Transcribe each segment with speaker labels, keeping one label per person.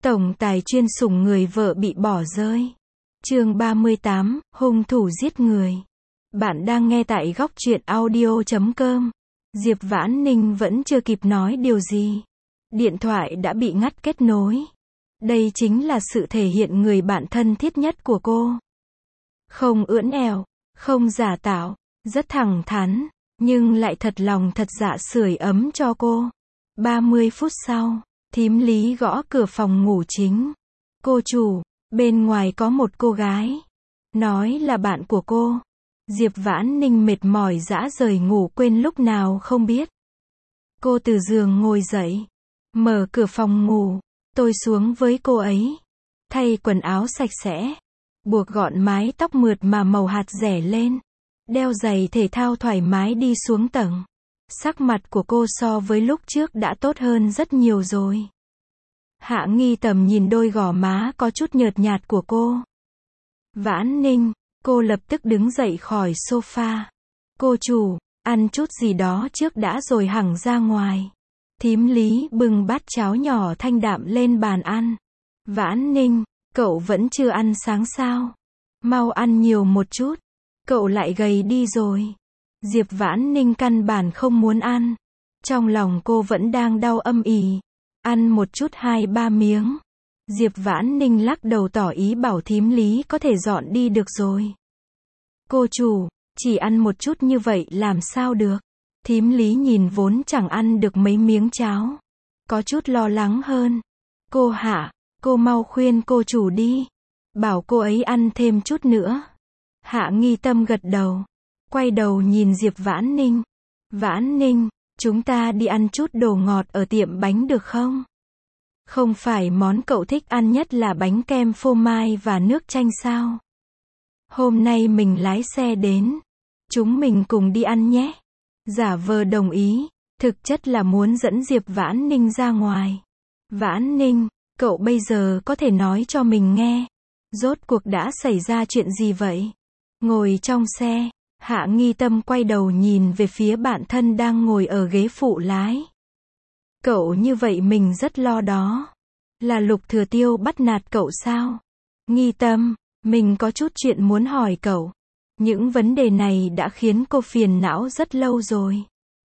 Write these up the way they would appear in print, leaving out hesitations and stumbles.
Speaker 1: Tổng tài chuyên sủng người vợ bị bỏ rơi. Chương 38, hung thủ giết người. Bạn đang nghe tại góc truyện audio.com. Diệp Vãn Ninh vẫn chưa kịp nói điều gì. Điện thoại đã bị ngắt kết nối. Đây chính là sự thể hiện người bạn thân thiết nhất của cô. Không ưỡn ẻo, không giả tạo, rất thẳng thắn, nhưng lại thật lòng thật dạ sưởi ấm cho cô. 30 phút sau, thím Lý gõ cửa phòng ngủ chính. Cô chủ, bên ngoài có một cô gái. Nói là bạn của cô. Diệp Vãn Ninh mệt mỏi dã rời ngủ quên lúc nào không biết. Cô từ giường ngồi dậy, mở cửa phòng ngủ, tôi xuống với cô ấy. Thay quần áo sạch sẽ, buộc gọn mái tóc mượt mà màu hạt rẻ lên, đeo giày thể thao thoải mái đi xuống tầng. Sắc mặt của cô so với lúc trước đã tốt hơn rất nhiều rồi. Hạ Nghi Tầm nhìn đôi gò má có chút nhợt nhạt của cô. Vãn Ninh, cô lập tức đứng dậy khỏi sofa. Cô chủ, ăn chút gì đó trước đã rồi hẳn ra ngoài. Thím Lý bưng bát cháo nhỏ thanh đạm lên bàn ăn. Vãn Ninh, cậu vẫn chưa ăn sáng sao? Mau ăn nhiều một chút. Cậu lại gầy đi rồi. Diệp Vãn Ninh căn bản không muốn ăn. Trong lòng cô vẫn đang đau âm ỉ. Ăn một chút 2-3 miếng. Diệp Vãn Ninh lắc đầu tỏ ý bảo thím Lý có thể dọn đi được rồi. Cô chủ, chỉ ăn một chút như vậy làm sao được? Thím Lý nhìn vốn chẳng ăn được mấy miếng cháo. Có chút lo lắng hơn. Cô Hạ, cô mau khuyên cô chủ đi. Bảo cô ấy ăn thêm chút nữa. Hạ Nghi Tâm gật đầu. Quay đầu nhìn Diệp Vãn Ninh. Vãn Ninh, chúng ta đi ăn chút đồ ngọt ở tiệm bánh được không? Không phải món cậu thích ăn nhất là bánh kem phô mai và nước chanh sao? Hôm nay mình lái xe đến. Chúng mình cùng đi ăn nhé. Giả vờ đồng ý, thực chất là muốn dẫn Diệp Vãn Ninh ra ngoài. Vãn Ninh, cậu bây giờ có thể nói cho mình nghe. Rốt cuộc đã xảy ra chuyện gì vậy? Ngồi trong xe, Hạ Nghi Tâm quay đầu nhìn về phía bạn thân đang ngồi ở ghế phụ lái. Cậu như vậy mình rất lo đó. Là Lục Thừa Tiêu bắt nạt cậu sao? Nghi Tâm, mình có chút chuyện muốn hỏi cậu. Những vấn đề này đã khiến cô phiền não rất lâu rồi.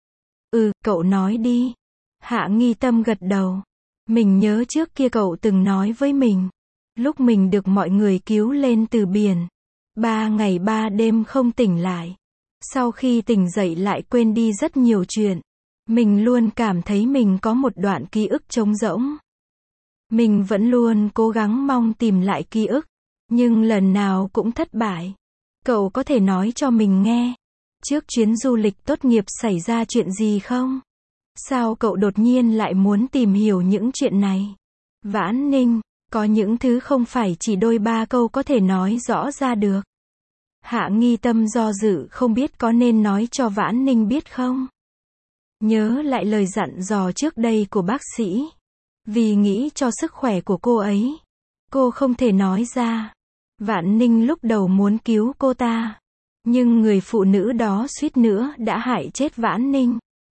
Speaker 1: Cậu nói đi. Hạ Nghi Tâm gật đầu. Mình nhớ trước kia cậu từng nói với mình. Lúc mình được mọi người cứu lên từ biển. 3 ngày 3 đêm không tỉnh lại. Sau khi tỉnh dậy lại quên đi rất nhiều chuyện. Mình luôn cảm thấy mình có một đoạn ký ức trống rỗng. Mình vẫn luôn cố gắng mong tìm lại ký ức. Nhưng lần nào cũng thất bại. Cậu có thể nói cho mình nghe. Trước chuyến du lịch tốt nghiệp xảy ra chuyện gì không? Sao cậu đột nhiên lại muốn tìm hiểu những chuyện này? Vãn Ninh, có những thứ không phải chỉ đôi ba câu có thể nói rõ ra được. Hạ Nghi Tâm do dự không biết có nên nói cho Vãn Ninh biết không? Nhớ lại lời dặn dò trước đây của bác sĩ. Vì nghĩ cho sức khỏe của cô ấy. Cô không thể nói ra. Vãn Ninh lúc đầu muốn cứu cô ta. Nhưng người phụ nữ đó suýt nữa đã hại chết Vãn Ninh.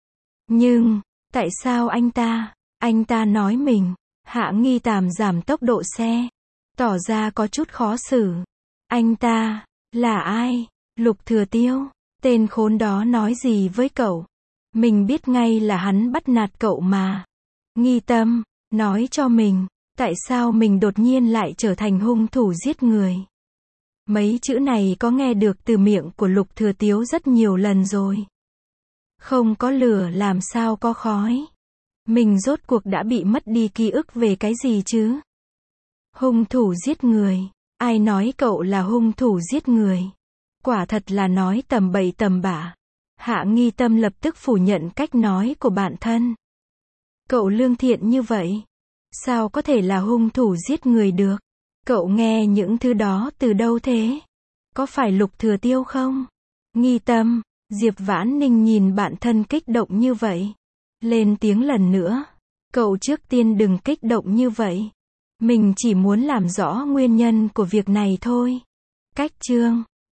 Speaker 1: Nhưng, tại sao anh ta nói mình. Hạ Nghi Tàm giảm tốc độ xe. Tỏ ra có chút khó xử. Anh ta, là ai? Lục Thừa Tiêu. Tên khốn đó nói gì với cậu? Mình biết ngay là hắn bắt nạt cậu mà. Nghi Tâm, nói cho mình, tại sao mình đột nhiên lại trở thành hung thủ giết người? Mấy chữ này có nghe được từ miệng của Lục Thừa Tiêu rất nhiều lần rồi. Không có lửa làm sao có khói. Mình rốt cuộc đã bị mất đi ký ức về cái gì chứ? Hung thủ giết người. Ai nói cậu là hung thủ giết người? Quả thật là nói tầm bậy tầm bạ. Hạ Nghi Tâm lập tức phủ nhận cách nói của bạn thân. Cậu lương thiện như vậy. Sao có thể là hung thủ giết người được? Cậu nghe những thứ đó từ đâu thế? Có phải Lục Thừa Tiêu không? Nghi Tâm, Diệp Vãn Ninh nhìn bạn thân kích động như vậy. Lên tiếng lần nữa. Cậu trước tiên đừng kích động như vậy. Mình chỉ muốn làm rõ nguyên nhân của việc này thôi. Cách chương